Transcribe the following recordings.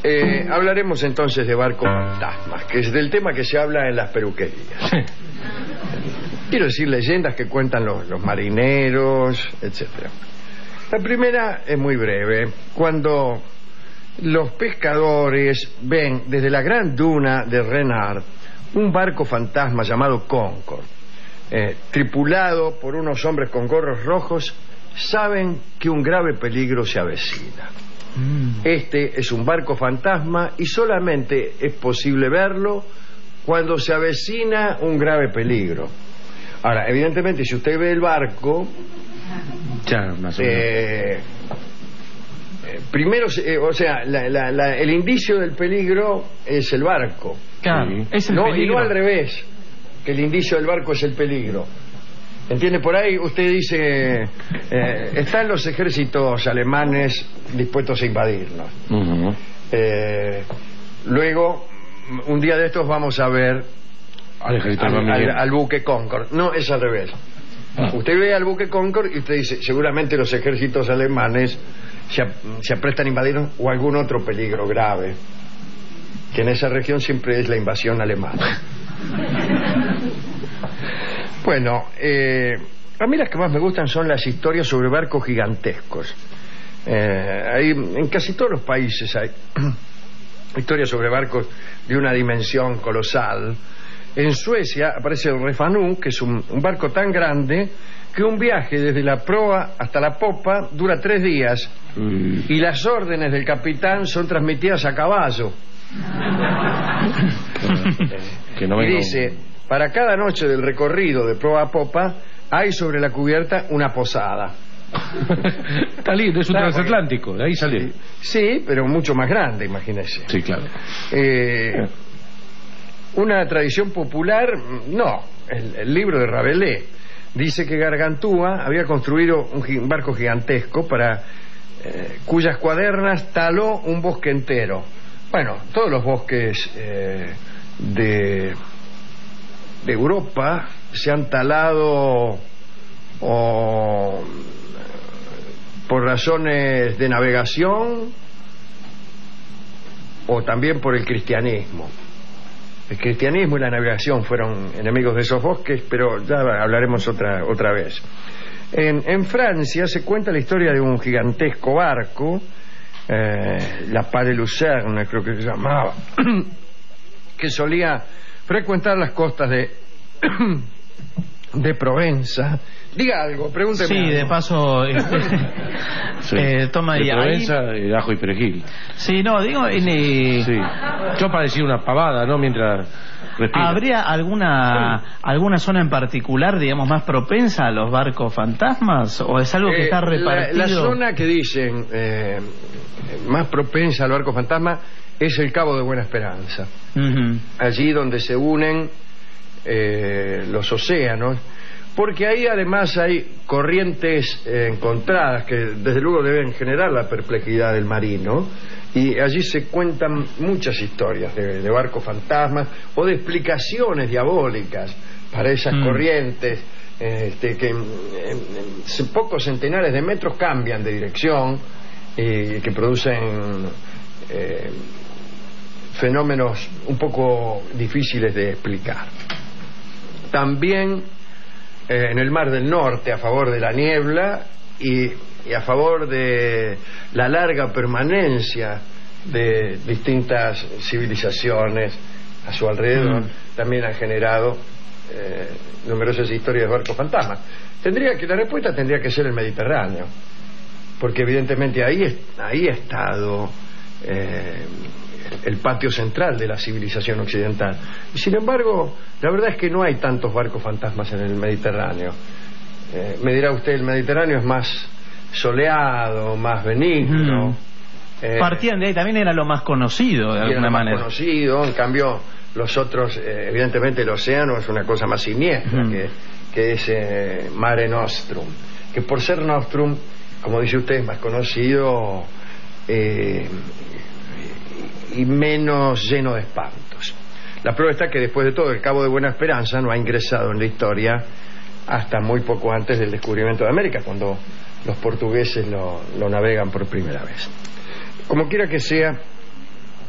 Hablaremos entonces de barcos fantasmas, que es del tema que se habla en las peluquerías. Quiero decir, leyendas que cuentan los marineros, etcétera. La primera es muy breve. Cuando los pescadores ven desde la gran duna de Renard un barco fantasma llamado Concord, tripulado por unos hombres con gorros rojos, saben que un grave peligro se avecina. Este es un barco fantasma y solamente es posible verlo cuando se avecina un grave peligro. Ahora, evidentemente, si usted ve el barco, ya, más o menos. Primero, o sea, el indicio del peligro es el barco. Claro, Sí. es el No, peligro. y no al revés, que el indicio del barco es el peligro. ¿Entiende? Por ahí usted dice, están los ejércitos alemanes dispuestos a invadirnos. Luego, un día de estos vamos a ver Al ejército alemán. al buque Concord. No, es al revés. Usted ve al buque Concord y usted dice, seguramente los ejércitos alemanes se aprestan a invadirnos o algún otro peligro grave, que en esa región siempre es la invasión alemana. Bueno, a mí las que más me gustan son las historias sobre barcos gigantescos. En casi todos los países hay historias sobre barcos de una dimensión colosal. En Suecia aparece el Refanú, que es un barco tan grande que un viaje desde la proa hasta la popa dura 3 días y las órdenes del capitán son transmitidas a caballo. Que no Y venga dice, para cada noche del recorrido de proa a popa hay sobre la cubierta una posada. Está lindo, es un Claro, transatlántico, de ahí salió. Sí, pero mucho más grande, imagínese. Sí, claro. Una tradición popular, no, el libro de Rabelais dice que Gargantúa había construido un barco gigantesco para cuyas cuadernas taló un bosque entero. Bueno, todos los bosques de Europa se han talado por razones de navegación o también por el cristianismo. El cristianismo y la navegación fueron enemigos de esos bosques, pero ya hablaremos otra vez. En Francia se cuenta la historia de un gigantesco barco, la Pas de Lucerne, creo que se llamaba, que solía frecuentar las costas de Provenza. Diga algo, pregúnteme. Sí, algo. de paso, Sí. toma de y ahí. Provenza, ajo y perejil. Sí, no, digo, Sí. Yo para decir una pavada, ¿no? Mientras respira. ¿habría alguna zona en particular, digamos, más propensa a los barcos fantasmas? ¿O es algo que está repartido? La zona que dicen más propensa al barco fantasma es el Cabo de Buena Esperanza. Ujú. Allí donde se unen los océanos, porque ahí además hay corrientes encontradas que desde luego deben generar la perplejidad del marino, y allí se cuentan muchas historias de barcos fantasmas o de explicaciones diabólicas para esas corrientes que en pocos centenares de metros cambian de dirección y que producen fenómenos un poco difíciles de explicar. También en el Mar del Norte, a favor de la niebla y a favor de la larga permanencia de distintas civilizaciones a su alrededor, también han generado numerosas historias de barcos fantasmas. La respuesta tendría que ser el Mediterráneo, porque evidentemente ahí ha estado el patio central de la civilización occidental. Y sin embargo, la verdad es que no hay tantos barcos fantasmas en el Mediterráneo. Me dirá usted, el Mediterráneo es más soleado, más benigno. Partían de ahí, también era lo más conocido de alguna manera. Más conocido, en cambio los otros, evidentemente el océano es una cosa más siniestra que ese Mare Nostrum, que por ser Nostrum, como dice usted, es más conocido y menos lleno de espantos. La prueba está que después de todo el Cabo de Buena Esperanza no ha ingresado en la historia hasta muy poco antes del descubrimiento de América, cuando los portugueses lo navegan por primera vez. Como quiera que sea,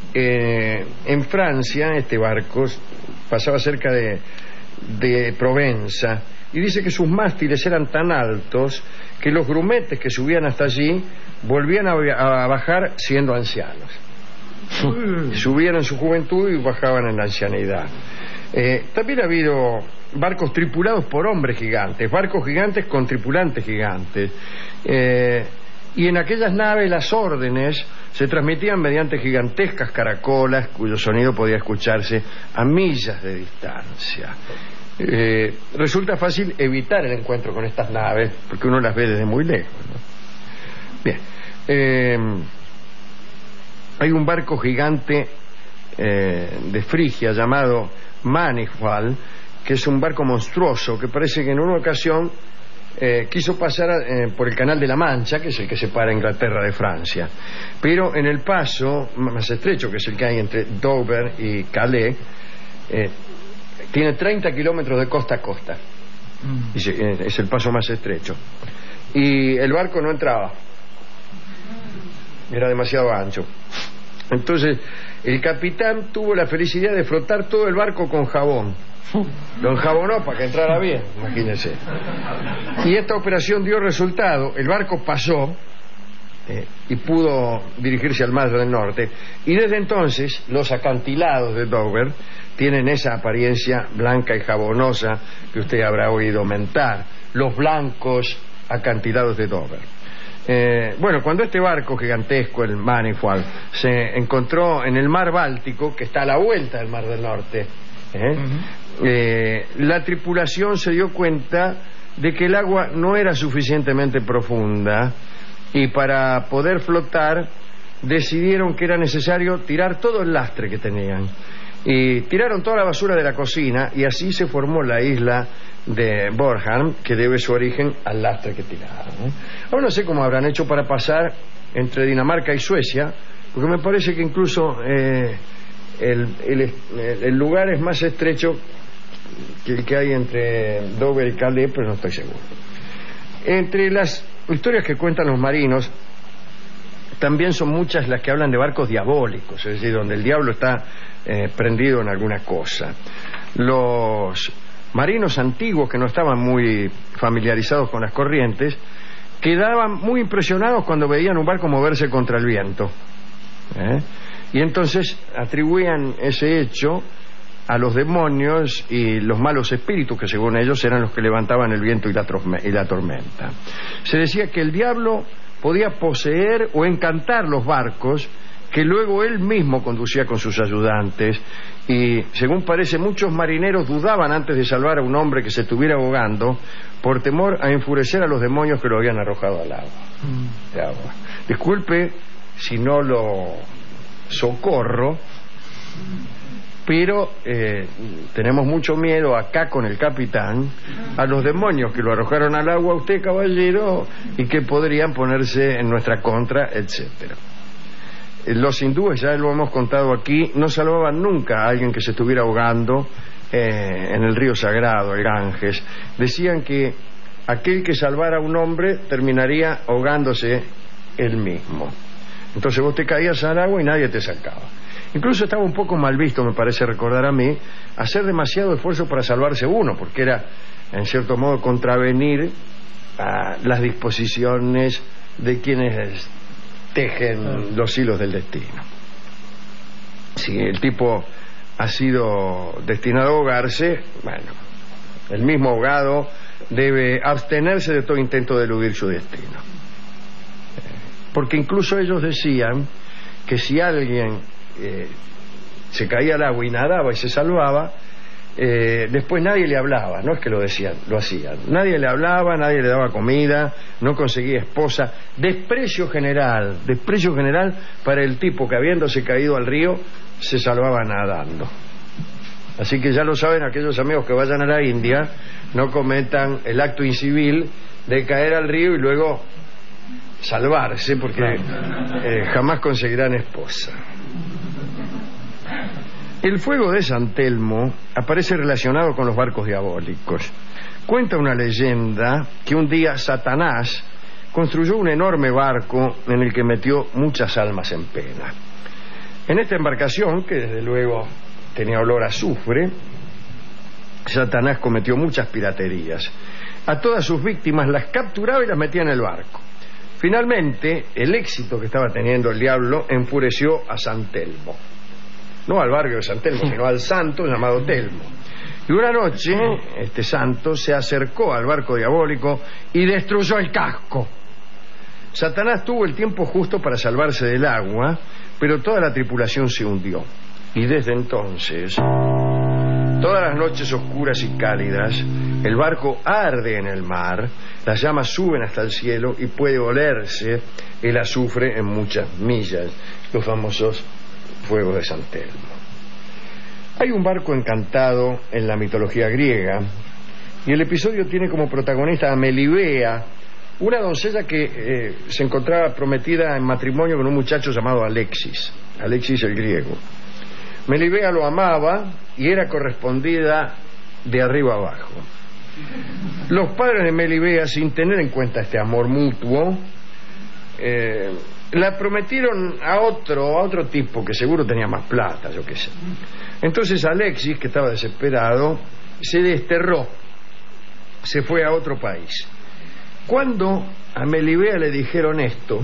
En Francia, este barco pasaba cerca de Provenza, y dice que sus mástiles eran tan altos que los grumetes que subían hasta allí volvían a bajar siendo ancianos. Subían en su juventud y bajaban en la ancianidad. También ha habido barcos tripulados por hombres gigantes, barcos gigantes con tripulantes gigantes, y en aquellas naves las órdenes se transmitían mediante gigantescas caracolas cuyo sonido podía escucharse a millas de distancia. Resulta fácil evitar el encuentro con estas naves porque uno las ve desde muy lejos, ¿no? Bien, hay un barco gigante de Frigia llamado Manichal, que es un barco monstruoso que parece que en una ocasión quiso pasar por el Canal de la Mancha, que es el que separa Inglaterra de Francia, pero en el paso más estrecho, que es el que hay entre Dover y Calais, tiene 30 kilómetros de costa a costa. Es el paso más estrecho, y el barco no entraba, era demasiado ancho. Entonces el capitán tuvo la felicidad de frotar todo el barco con jabón. Lo enjabonó para que entrara bien, imagínense. Y esta operación dio resultado. El barco pasó y pudo dirigirse al mar del norte, y desde entonces los acantilados de Dover tienen esa apariencia blanca y jabonosa que usted habrá oído mentar, los blancos acantilados de Dover. Bueno, cuando este barco gigantesco, el Manichal, se encontró en el mar Báltico, que está a la vuelta del mar del norte, la tripulación se dio cuenta de que el agua no era suficientemente profunda, y para poder flotar decidieron que era necesario tirar todo el lastre que tenían, y tiraron toda la basura de la cocina, y así se formó la isla de Bornholm, que debe su origen al lastre que tiraron. Ahora no sé cómo habrán hecho para pasar entre Dinamarca y Suecia, porque me parece que incluso el lugar es más estrecho que el que hay entre Dover y Calais, pero no estoy seguro. Entre las historias que cuentan los marinos también son muchas las que hablan de barcos diabólicos, es decir, donde el diablo está prendido en alguna cosa. Los marinos antiguos, que no estaban muy familiarizados con las corrientes, quedaban muy impresionados cuando veían un barco moverse contra el viento, y entonces atribuían ese hecho a los demonios y los malos espíritus, que según ellos eran los que levantaban el viento y la tormenta. Se decía que el diablo podía poseer o encantar los barcos, que luego él mismo conducía con sus ayudantes, y según parece muchos marineros dudaban antes de salvar a un hombre que se estuviera ahogando por temor a enfurecer a los demonios que lo habían arrojado al agua. Disculpe si no lo socorro, pero tenemos mucho miedo acá con el capitán a los demonios que lo arrojaron al agua a usted, caballero, y que podrían ponerse en nuestra contra, etcétera. Los hindúes, ya lo hemos contado aquí, no salvaban nunca a alguien que se estuviera ahogando en el río sagrado, el Ganges. Decían que aquel que salvara a un hombre terminaría ahogándose él mismo. Entonces vos te caías al agua y nadie te sacaba. Incluso estaba un poco mal visto, me parece recordar a mí, hacer demasiado esfuerzo para salvarse uno, porque era, en cierto modo, contravenir a las disposiciones de quienes tejen los hilos del destino. Si el tipo ha sido destinado a ahogarse, bueno, el mismo ahogado debe abstenerse de todo intento de eludir su destino. Porque incluso ellos decían que si alguien se caía al agua y nadaba y se salvaba, después nadie le hablaba, no es que lo decían, lo hacían. Nadie le hablaba, nadie le daba comida, no conseguía esposa. Desprecio general para el tipo que, habiéndose caído al río, se salvaba nadando. Así que ya lo saben aquellos amigos que vayan a la India, no cometan el acto incivil de caer al río y luego salvarse, porque jamás conseguirán esposa. El fuego de San Telmo aparece relacionado con los barcos diabólicos. Cuenta una leyenda que un día Satanás construyó un enorme barco en el que metió muchas almas en pena. En esta embarcación, que desde luego tenía olor a azufre, Satanás cometió muchas piraterías. A todas sus víctimas las capturaba y las metía en el barco. Finalmente, el éxito que estaba teniendo el diablo enfureció a San Telmo. No al barrio de San Telmo, sino al santo llamado Telmo. Y una noche, este santo se acercó al barco diabólico y destruyó el casco. Satanás tuvo el tiempo justo para salvarse del agua, pero toda la tripulación se hundió. Y desde entonces, todas las noches oscuras y cálidas, el barco arde en el mar, las llamas suben hasta el cielo y puede olerse el azufre en muchas millas, los famosos fuegos de San Telmo. Hay un barco encantado en la mitología griega y el episodio tiene como protagonista a Melibea, una doncella que se encontraba prometida en matrimonio con un muchacho llamado Alexis el griego. Melibea lo amaba y era correspondida de arriba abajo. Los padres de Melibea, sin tener en cuenta este amor mutuo, la prometieron a otro tipo que seguro tenía más plata, yo qué sé. Entonces Alexis, que estaba desesperado, se desterró, se fue a otro país. Cuando a Melibea le dijeron esto,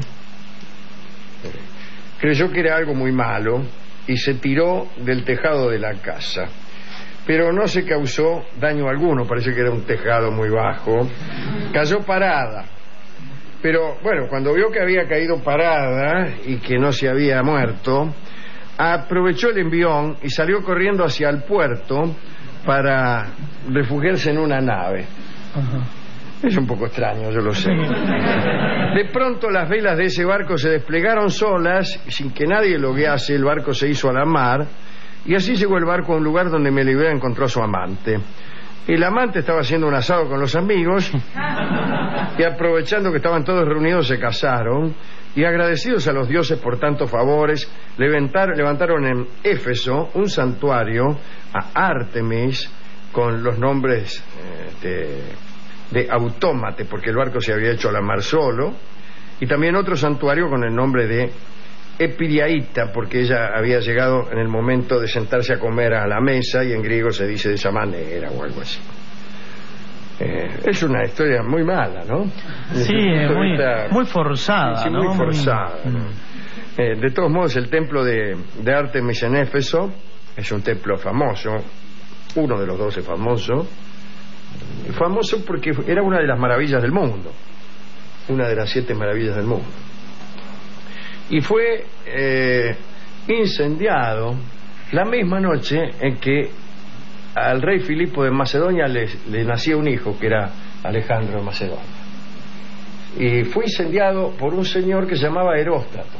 creyó que era algo muy malo y se tiró del tejado de la casa, pero no se causó daño alguno, parece que era un tejado muy bajo. Cayó parada, pero bueno, cuando vio que había caído parada y que no se había muerto, aprovechó el envión y salió corriendo hacia el puerto para refugiarse en una nave. Es un poco extraño, yo lo sé. De pronto las velas de ese barco se desplegaron solas, sin que nadie lo guiase. El barco se hizo a la mar y así llegó el barco a un lugar donde Melibea encontró a su amante. El amante estaba haciendo un asado con los amigos y aprovechando que estaban todos reunidos se casaron, y agradecidos a los dioses por tantos favores levantaron en Éfeso un santuario a Artemis con los nombres de Autómate, porque el barco se había hecho a la mar solo, y también otro santuario con el nombre de Epiriaíta, porque ella había llegado en el momento de sentarse a comer a la mesa, y en griego se dice de esa manera o algo así. Es una historia muy mala, ¿no? Sí, muy forzada, sí, ¿no? Muy forzada, ¿no? De todos modos, el templo de Artemis en Éfeso es un templo famoso, uno de los 12 famoso porque era una de las maravillas del mundo, una de las 7 maravillas del mundo, y fue incendiado la misma noche en que al rey Filipo de Macedonia le nacía un hijo, que era Alejandro de Macedonia, y fue incendiado por un señor que se llamaba Eróstrato,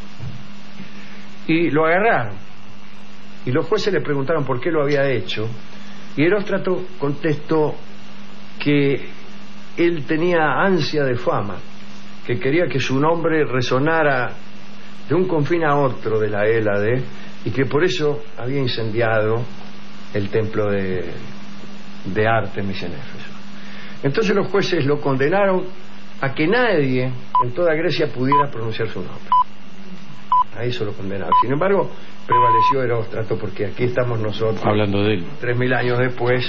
y lo agarraron, y los jueces le preguntaron por qué lo había hecho, y Eróstrato contestó que él tenía ansia de fama, que quería que su nombre resonara de un confín a otro de la Hélade, y que por eso había incendiado el templo de Artemis en Éfeso. Entonces los jueces lo condenaron a que nadie en toda Grecia pudiera pronunciar su nombre. A eso lo condenaron. Sin embargo, prevaleció Eróstrato, porque aquí estamos nosotros hablando de él 3000 años después,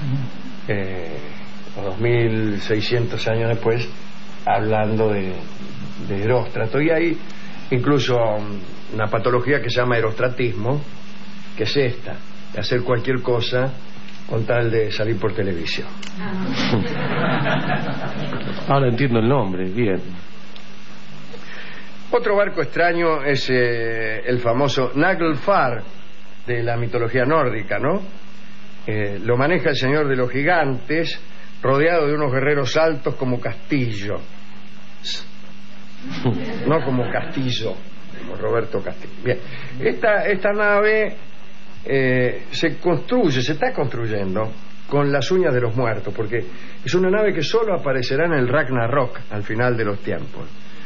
o 2600 años después, hablando de Eróstrato. Y hay incluso una patología que se llama erostratismo, que es esta, de hacer cualquier cosa con tal de salir por televisión. Ahora entiendo el nombre, bien. Otro barco extraño es el famoso Naglfar de la mitología nórdica, ¿no? Lo maneja el señor de los gigantes, rodeado de unos guerreros altos como castillo, no como Castillo, como Roberto Castillo. Bien, esta nave se está construyendo con las uñas de los muertos, porque es una nave que solo aparecerá en el Ragnarok, al final de los tiempos,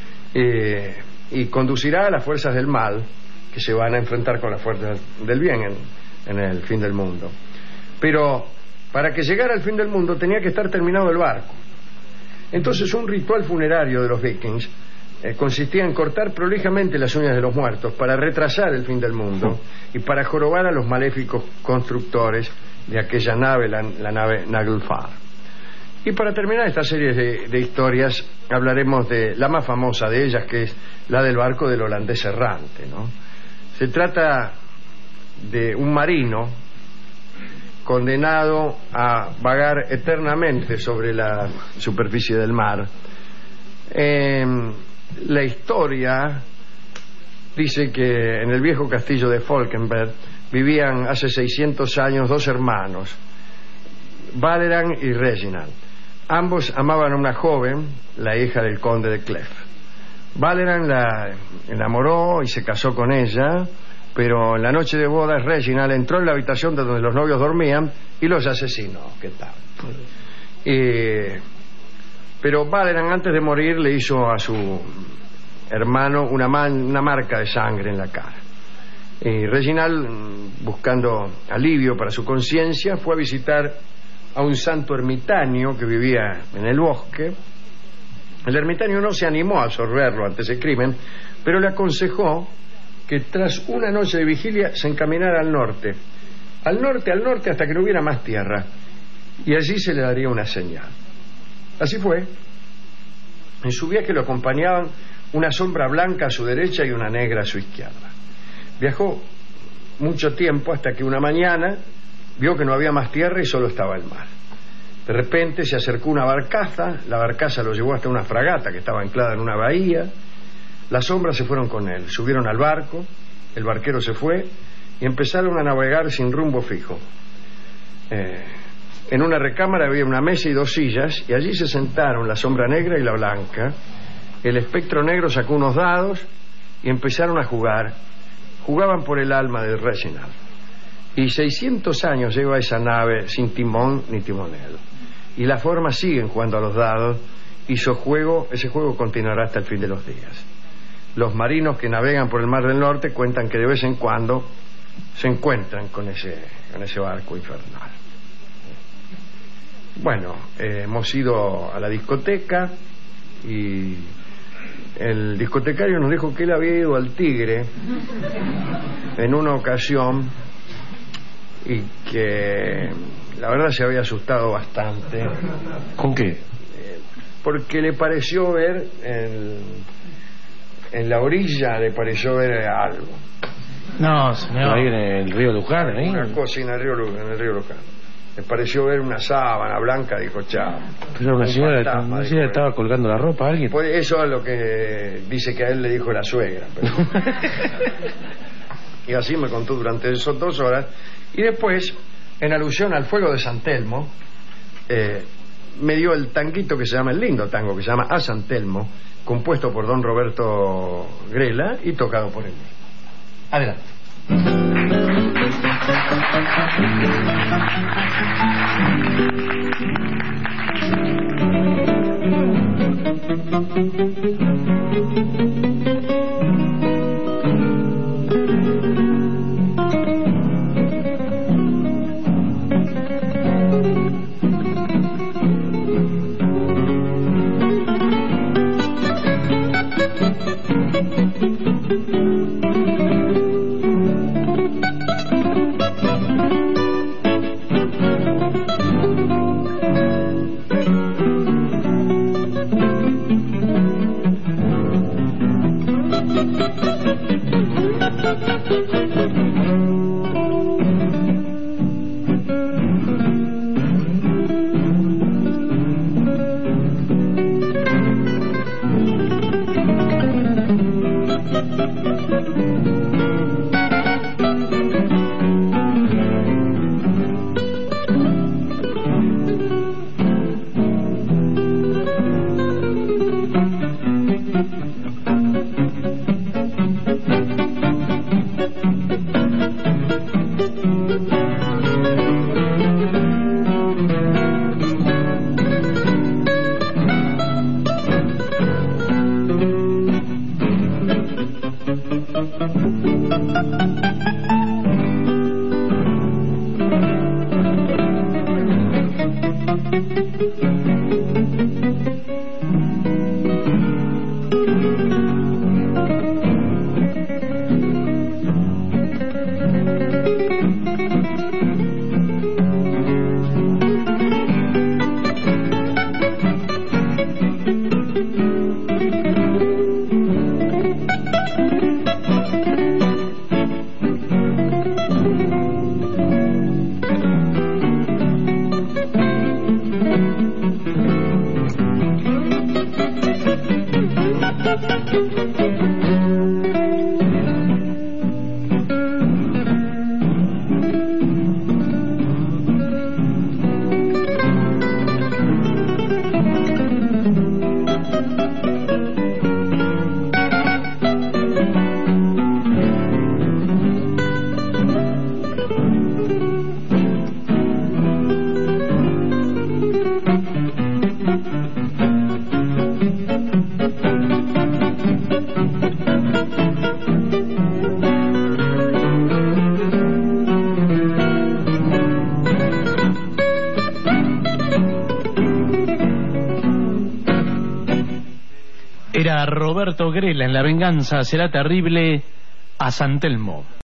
y conducirá a las fuerzas del mal, que se van a enfrentar con las fuerzas del bien en el fin del mundo. Pero para que llegara al fin del mundo tenía que estar terminado el barco. Entonces un ritual funerario de los vikings consistía en cortar prolijamente las uñas de los muertos para retrasar el fin del mundo y para jorobar a los maléficos constructores de aquella nave, la nave Naglfar. Y para terminar esta serie de historias, hablaremos de la más famosa de ellas, que es la del barco del holandés errante, ¿no? Se trata de un marino condenado a vagar eternamente sobre la superficie del mar. La historia dice que en el viejo castillo de Falkenberg vivían hace 600 años dos hermanos, Valeran y Reginald. Ambos amaban a una joven, la hija del conde de Clef. Valeran la enamoró y se casó con ella, pero en la noche de bodas Reginald entró en la habitación de donde los novios dormían y los asesinó. ¿Qué tal? Pero Valeran, antes de morir, le hizo a su hermano una marca de sangre en la cara. Y Reginald, buscando alivio para su conciencia, fue a visitar a un santo ermitaño que vivía en el bosque. El ermitaño no se animó a absorberlo ante ese crimen, pero le aconsejó que tras una noche de vigilia se encaminara al norte, hasta que no hubiera más tierra, y allí se le daría una señal. Así fue. En su viaje lo acompañaban una sombra blanca a su derecha y una negra a su izquierda. Viajó mucho tiempo hasta que una mañana vio que no había más tierra y solo estaba el mar. De repente se acercó una barcaza, la barcaza lo llevó hasta una fragata que estaba anclada en una bahía. Las sombras se fueron con él, subieron al barco, el barquero se fue y empezaron a navegar sin rumbo fijo. En una recámara había una mesa y dos sillas, y allí se sentaron la sombra negra y la blanca. El espectro negro sacó unos dados y empezaron a jugar. Jugaban por el alma de Reginald. Y 600 años lleva esa nave sin timón ni timonel. Y las formas siguen jugando a los dados, y ese juego continuará hasta el fin de los días. Los marinos que navegan por el Mar del Norte cuentan que de vez en cuando se encuentran con ese barco infernal. Bueno, hemos ido a la discoteca y el discotecario nos dijo que él había ido al Tigre en una ocasión y que la verdad se había asustado bastante. ¿Con qué? Porque le pareció ver en la orilla, le pareció ver algo. No, señor. Ahí en el río Luján, ahí. Una cosa en el río Luján. Le pareció ver una sábana blanca, dijo, chao. Pero una señora estaba colgando la ropa a alguien. Pues eso es lo que dice que a él le dijo la suegra. Pero... y así me contó durante esas 2 horas. Y después, en alusión al fuego de San Telmo, me dio el tanguito que se llama, el lindo tango que se llama A San Telmo, compuesto por don Roberto Grela y tocado por él. Adelante. Era Roberto Grela en La venganza será terrible a San Telmo.